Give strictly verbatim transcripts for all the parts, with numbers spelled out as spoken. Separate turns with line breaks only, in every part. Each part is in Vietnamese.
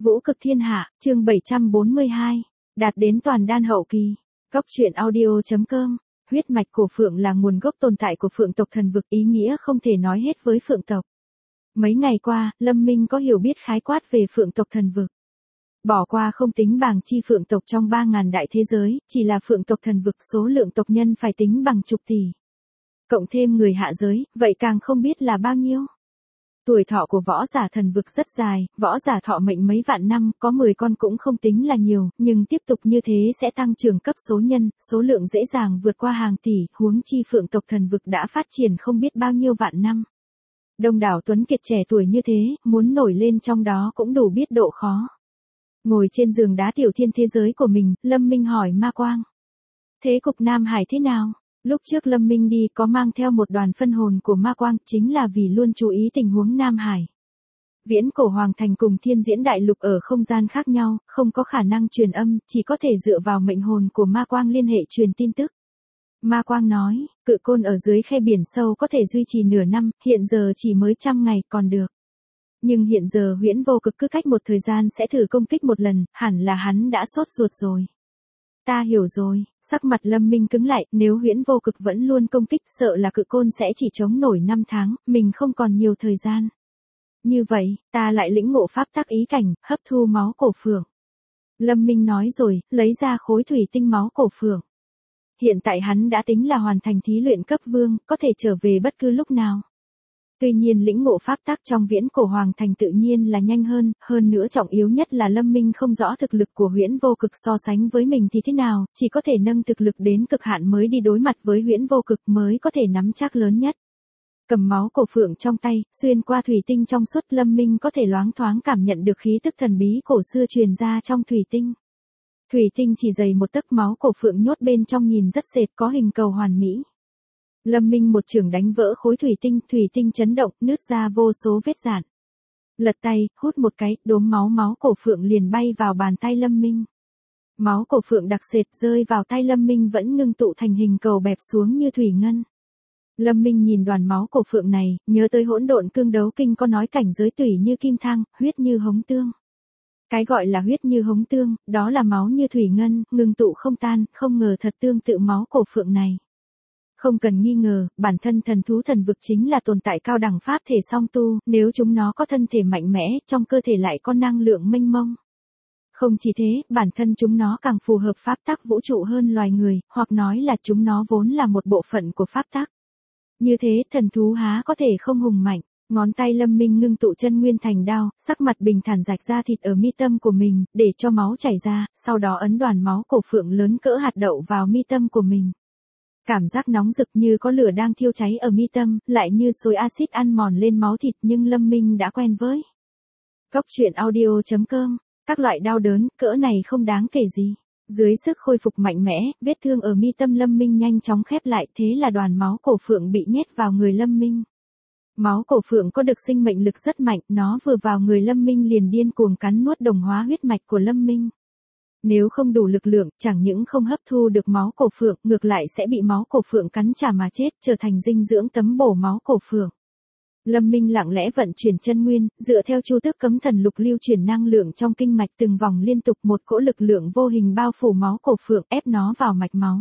Vũ cực thiên hạ, chương bảy trăm bốn mươi hai, đạt đến toàn đan hậu kỳ. Góc truyện audio chấm com, huyết mạch cổ phượng là nguồn gốc tồn tại của phượng tộc thần vực, ý nghĩa không thể nói hết với phượng tộc. Mấy ngày qua, Lâm Minh có hiểu biết khái quát về phượng tộc thần vực. Bỏ qua không tính bảng chi phượng tộc trong ba ngàn đại thế giới, chỉ là phượng tộc thần vực số lượng tộc nhân phải tính bằng chục tỷ. Cộng thêm người hạ giới, vậy càng không biết là bao nhiêu. Tuổi thọ của võ giả thần vực rất dài, võ giả thọ mệnh mấy vạn năm, có mười con cũng không tính là nhiều, nhưng tiếp tục như thế sẽ tăng trưởng cấp số nhân, số lượng dễ dàng vượt qua hàng tỷ, huống chi phượng tộc thần vực đã phát triển không biết bao nhiêu vạn năm. Đông đảo tuấn kiệt trẻ tuổi như thế, muốn nổi lên trong đó cũng đủ biết độ khó. Ngồi trên giường đá tiểu thiên thế giới của mình, Lâm Minh hỏi Ma Quang. Thế cục Nam Hải thế nào? Lúc trước Lâm Minh đi có mang theo một đoàn phân hồn của Ma Quang, chính là vì luôn chú ý tình huống Nam Hải. Viễn cổ hoàng thành cùng thiên diễn đại lục ở không gian khác nhau, không có khả năng truyền âm, chỉ có thể dựa vào mệnh hồn của Ma Quang liên hệ truyền tin tức. Ma Quang nói, cự côn ở dưới khe biển sâu có thể duy trì nửa năm, hiện giờ chỉ mới trăm ngày còn được. Nhưng hiện giờ Huyễn Vô Cực cứ cách một thời gian sẽ thử công kích một lần, hẳn là hắn đã sốt ruột rồi. Ta hiểu rồi, sắc mặt Lâm Minh cứng lại, nếu Huyễn Vô Cực vẫn luôn công kích sợ là cự côn sẽ chỉ chống nổi năm tháng, mình không còn nhiều thời gian. Như vậy, ta lại lĩnh ngộ pháp tắc ý cảnh, hấp thu máu cổ phượng. Lâm Minh nói rồi, lấy ra khối thủy tinh máu cổ phượng. Hiện tại hắn đã tính là hoàn thành thí luyện cấp vương, có thể trở về bất cứ lúc nào. Tuy nhiên lĩnh ngộ pháp tắc trong viễn cổ hoàng thành tự nhiên là nhanh hơn, hơn nữa trọng yếu nhất là Lâm Minh không rõ thực lực của Huyễn Vô Cực so sánh với mình thì thế nào, chỉ có thể nâng thực lực đến cực hạn mới đi đối mặt với Huyễn Vô Cực mới có thể nắm chắc lớn nhất. Cầm máu cổ phượng trong tay, xuyên qua thủy tinh trong suốt, Lâm Minh có thể loáng thoáng cảm nhận được khí tức thần bí cổ xưa truyền ra trong thủy tinh. Thủy tinh chỉ dày một tấc, máu cổ phượng nhốt bên trong nhìn rất sệt, có hình cầu hoàn mỹ. Lâm Minh một chưởng đánh vỡ khối thủy tinh, thủy tinh chấn động, nứt ra vô số vết rạn. Lật tay, hút một cái, đốm máu máu cổ phượng liền bay vào bàn tay Lâm Minh. Máu cổ phượng đặc sệt rơi vào tay Lâm Minh vẫn ngưng tụ thành hình cầu bẹp xuống như thủy ngân. Lâm Minh nhìn đoàn máu cổ phượng này, nhớ tới Hỗn Độn Cương Đấu Kinh có nói cảnh giới tủy như kim thang, huyết như hống tương. Cái gọi là huyết như hống tương, đó là máu như thủy ngân, ngưng tụ không tan, không ngờ thật tương tự máu cổ phượng này. Không cần nghi ngờ, bản thân thần thú thần vực chính là tồn tại cao đẳng pháp thể song tu, nếu chúng nó có thân thể mạnh mẽ, trong cơ thể lại có năng lượng mênh mông. Không chỉ thế, bản thân chúng nó càng phù hợp pháp tắc vũ trụ hơn loài người, hoặc nói là chúng nó vốn là một bộ phận của pháp tắc. Như thế, thần thú há có thể không hùng mạnh. Ngón tay Lâm Minh ngưng tụ chân nguyên thành đao, sắc mặt bình thản rạch ra thịt ở mi tâm của mình, để cho máu chảy ra, sau đó ấn đoàn máu cổ phượng lớn cỡ hạt đậu vào mi tâm của mình. Cảm giác nóng rực như có lửa đang thiêu cháy ở mi tâm, lại như xối axit ăn mòn lên máu thịt, nhưng Lâm Minh đã quen với. Góc truyện audio chấm com, các loại đau đớn, cỡ này không đáng kể gì. Dưới sức khôi phục mạnh mẽ, vết thương ở mi tâm Lâm Minh nhanh chóng khép lại, thế là đoàn máu cổ phượng bị nhét vào người Lâm Minh. Máu cổ phượng có được sinh mệnh lực rất mạnh, nó vừa vào người Lâm Minh liền điên cuồng cắn nuốt đồng hóa huyết mạch của Lâm Minh. Nếu không đủ lực lượng, chẳng những không hấp thu được máu cổ phượng, ngược lại sẽ bị máu cổ phượng cắn trả mà chết, trở thành dinh dưỡng tấm bổ máu cổ phượng. Lâm Minh lặng lẽ vận chuyển chân nguyên, dựa theo chu tước cấm thần lục lưu chuyển năng lượng trong kinh mạch từng vòng liên tục, một cỗ lực lượng vô hình bao phủ máu cổ phượng, ép nó vào mạch máu.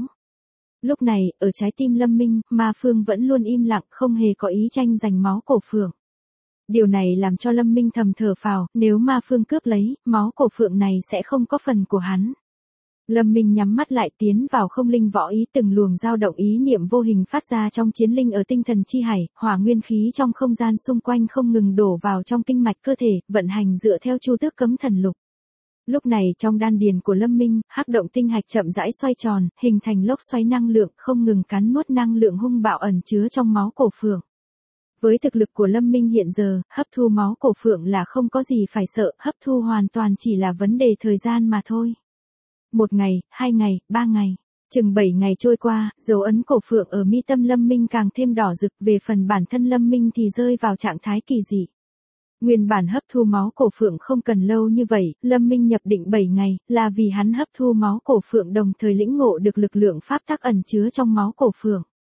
Lúc này, ở trái tim Lâm Minh, Ma Phương vẫn luôn im lặng, không hề có ý tranh giành máu cổ phượng. Điều này làm cho Lâm Minh thầm thở phào, nếu Ma Phương cướp lấy, máu cổ phượng này sẽ không có phần của hắn. Lâm Minh nhắm mắt lại, tiến vào không linh võ ý, từng luồng dao động ý niệm vô hình phát ra trong chiến linh ở tinh thần chi hải, hỏa nguyên khí trong không gian xung quanh không ngừng đổ vào trong kinh mạch cơ thể, vận hành dựa theo chu tước cấm thần lục. Lúc này trong đan điền của Lâm Minh, hắc động tinh hạch chậm rãi xoay tròn, hình thành lốc xoáy năng lượng, không ngừng cắn nuốt năng lượng hung bạo ẩn chứa trong máu cổ phượng. Với thực lực của Lâm Minh hiện giờ, hấp thu máu cổ phượng là không có gì phải sợ, hấp thu hoàn toàn chỉ là vấn đề thời gian mà thôi. Một ngày, hai ngày, ba ngày, chừng bảy ngày trôi qua, dấu ấn cổ phượng ở mi tâm Lâm Minh càng thêm đỏ rực, về phần bản thân Lâm Minh thì rơi vào trạng thái kỳ dị. Nguyên bản hấp thu máu cổ phượng không cần lâu như vậy, Lâm Minh nhập định bảy ngày, là vì hắn hấp thu máu cổ phượng đồng thời lĩnh ngộ được lực lượng pháp tắc ẩn chứa trong máu cổ phượng.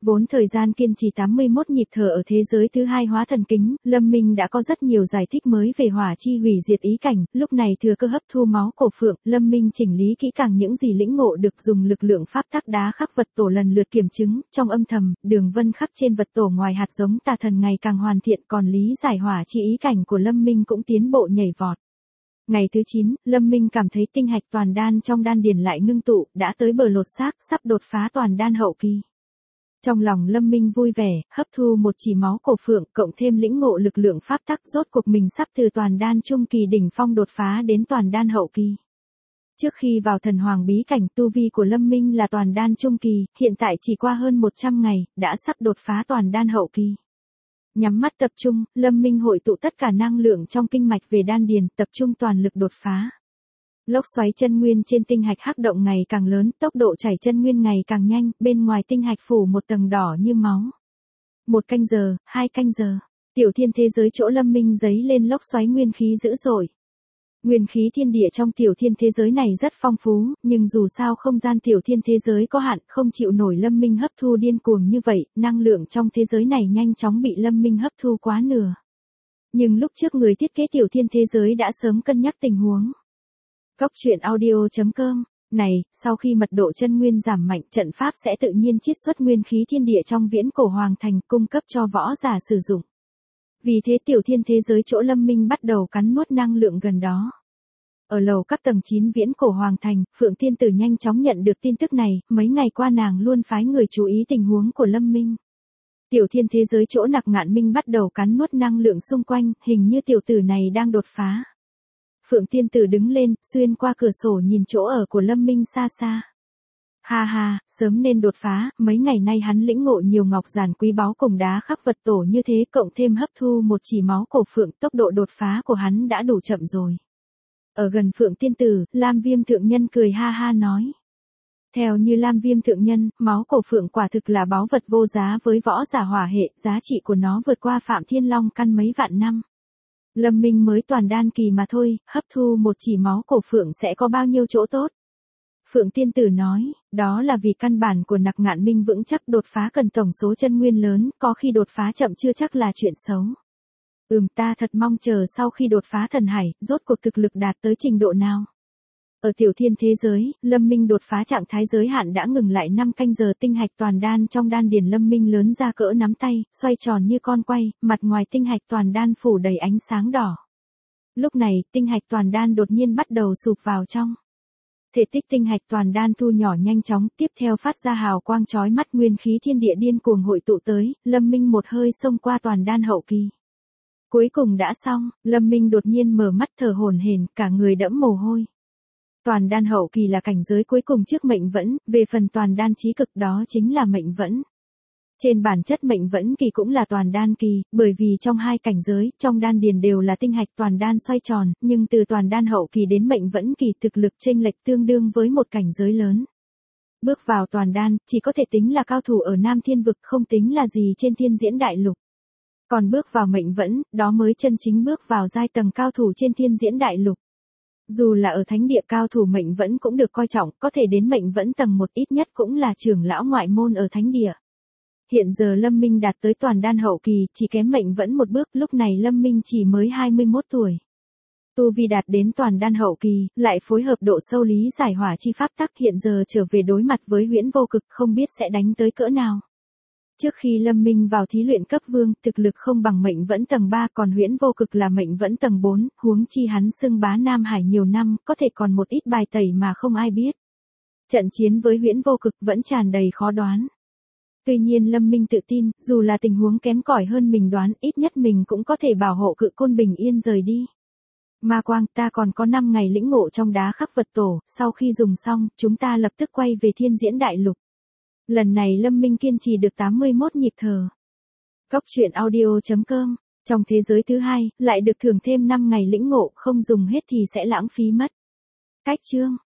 Vốn thời gian kiên trì tám mươi mốt nhịp thở ở thế giới thứ hai hóa thần kính, Lâm Minh đã có rất nhiều giải thích mới về hỏa chi hủy diệt ý cảnh, lúc này thừa cơ hấp thu máu cổ phượng, Lâm Minh chỉnh lý kỹ càng những gì lĩnh ngộ được dùng lực lượng pháp tắc đá khắc vật tổ lần lượt kiểm chứng, trong âm thầm, đường vân khắc trên vật tổ ngoài hạt giống tà thần ngày càng hoàn thiện, còn lý giải hỏa chi ý cảnh của Lâm Minh cũng tiến bộ nhảy vọt. Ngày thứ chín, Lâm Minh cảm thấy tinh hạch toàn đan trong đan điền lại ngưng tụ, đã tới bờ lột xác, sắp đột phá toàn đan hậu kỳ. Trong lòng Lâm Minh vui vẻ, hấp thu một chỉ máu cổ phượng, cộng thêm lĩnh ngộ lực lượng pháp tắc, rốt cuộc mình sắp từ toàn đan trung kỳ đỉnh phong đột phá đến toàn đan hậu kỳ. Trước khi vào thần hoàng bí cảnh, tu vi của Lâm Minh là toàn đan trung kỳ, hiện tại chỉ qua hơn một trăm ngày, đã sắp đột phá toàn đan hậu kỳ. Nhắm mắt tập trung, Lâm Minh hội tụ tất cả năng lượng trong kinh mạch về đan điền, tập trung toàn lực đột phá. Lốc xoáy chân nguyên trên tinh hạch hắc động ngày càng lớn, tốc độ chảy chân nguyên ngày càng nhanh, bên ngoài tinh hạch phủ một tầng đỏ như máu. Một canh giờ, hai canh giờ, tiểu thiên thế giới chỗ Lâm Minh giấy lên lốc xoáy nguyên khí dữ dội. Nguyên khí thiên địa trong tiểu thiên thế giới này rất phong phú, nhưng dù sao không gian tiểu thiên thế giới có hạn, không chịu nổi Lâm Minh hấp thu điên cuồng như vậy, năng lượng trong thế giới này nhanh chóng bị Lâm Minh hấp thu quá nửa. Nhưng lúc trước người thiết kế tiểu thiên thế giới đã sớm cân nhắc tình huống. Cốc truyện audio chấm com Này, sau khi mật độ chân nguyên giảm mạnh, trận pháp sẽ tự nhiên chiết xuất nguyên khí thiên địa trong viễn cổ hoàng thành cung cấp cho võ giả sử dụng. Vì thế tiểu thiên thế giới chỗ Lâm Minh bắt đầu cắn nuốt năng lượng gần đó. Ở lầu các tầng chín viễn cổ hoàng thành, Phượng Tiên Tử nhanh chóng nhận được tin tức này, mấy ngày qua nàng luôn phái người chú ý tình huống của Lâm Minh. Tiểu thiên thế giới chỗ Nặc Ngạn Minh bắt đầu cắn nuốt năng lượng xung quanh, hình như tiểu tử này đang đột phá. Phượng Tiên Tử đứng lên, xuyên qua cửa sổ nhìn chỗ ở của Lâm Minh xa xa. Ha ha, sớm nên đột phá, mấy ngày nay hắn lĩnh ngộ nhiều ngọc giản quý báu cùng đá khắc vật tổ như thế, cộng thêm hấp thu một chỉ máu cổ phượng, tốc độ đột phá của hắn đã đủ chậm rồi. Ở gần Phượng Tiên Tử, Lam Viêm Thượng Nhân cười ha ha nói. Theo như Lam Viêm Thượng Nhân, máu cổ phượng quả thực là báu vật vô giá với võ giả hỏa hệ, giá trị của nó vượt qua Phạm Thiên Long căn mấy vạn năm. Lâm Minh mới toàn đan kỳ mà thôi, hấp thu một chỉ máu cổ phượng sẽ có bao nhiêu chỗ tốt? Phượng Tiên Tử nói, đó là vì căn bản của Nặc Ngạn Minh vững chắc, đột phá cần tổng số chân nguyên lớn, có khi đột phá chậm chưa chắc là chuyện xấu. Ừm, ta thật mong chờ sau khi đột phá thần hải, rốt cuộc thực lực đạt tới trình độ nào. Ở tiểu thiên thế giới, Lâm Minh đột phá trạng thái giới hạn đã ngừng lại năm canh giờ, tinh hạch toàn đan trong đan điền Lâm Minh lớn ra cỡ nắm tay, xoay tròn như con quay, mặt ngoài tinh hạch toàn đan phủ đầy ánh sáng đỏ. Lúc này, tinh hạch toàn đan đột nhiên bắt đầu sụp vào trong. Thể tích tinh hạch toàn đan thu nhỏ nhanh chóng, tiếp theo phát ra hào quang chói mắt, nguyên khí thiên địa điên cuồng hội tụ tới, Lâm Minh một hơi xông qua toàn đan hậu kỳ. Cuối cùng đã xong, Lâm Minh đột nhiên mở mắt thở hổn hển, cả người đẫm mồ hôi. Toàn đan hậu kỳ là cảnh giới cuối cùng trước mệnh vẫn, về phần toàn đan chí cực đó chính là mệnh vẫn. Trên bản chất mệnh vẫn kỳ cũng là toàn đan kỳ, bởi vì trong hai cảnh giới, trong đan điền đều là tinh hạch toàn đan xoay tròn, nhưng từ toàn đan hậu kỳ đến mệnh vẫn kỳ thực lực chênh lệch tương đương với một cảnh giới lớn. Bước vào toàn đan, chỉ có thể tính là cao thủ ở Nam Thiên Vực, không tính là gì trên Thiên Diễn Đại Lục. Còn bước vào mệnh vẫn, đó mới chân chính bước vào giai tầng cao thủ trên Thiên Diễn Đại Lục. Dù là ở thánh địa, cao thủ mệnh vẫn cũng được coi trọng, có thể đến mệnh vẫn tầng một ít nhất cũng là trưởng lão ngoại môn ở thánh địa. Hiện giờ Lâm Minh đạt tới toàn đan hậu kỳ, chỉ kém mệnh vẫn một bước, lúc này Lâm Minh chỉ mới hai mươi mốt tuổi. Tu vi đạt đến toàn đan hậu kỳ, lại phối hợp độ sâu lý giải hỏa chi pháp tắc, hiện giờ trở về đối mặt với Huyễn Vô Cực, không biết sẽ đánh tới cỡ nào. Trước khi Lâm Minh vào thí luyện cấp vương, thực lực không bằng mệnh vẫn tầng ba, còn Huyễn Vô Cực là mệnh vẫn tầng bốn, huống chi hắn xưng bá Nam Hải nhiều năm, có thể còn một ít bài tẩy mà không ai biết. Trận chiến với Huyễn Vô Cực vẫn tràn đầy khó đoán. Tuy nhiên Lâm Minh tự tin, dù là tình huống kém cỏi hơn mình đoán, ít nhất mình cũng có thể bảo hộ Cự Côn bình yên rời đi. Ma Quang, ta còn có năm ngày lĩnh ngộ trong đá khắc vật tổ, sau khi dùng xong, chúng ta lập tức quay về Thiên Diễn Đại Lục. Lần này Lâm Minh kiên trì được tám mươi mốt nhịp thở. Cốc truyện audio chấm com Trong thế giới thứ hai, lại được thưởng thêm năm ngày lĩnh ngộ, không dùng hết thì sẽ lãng phí mất. Cách chương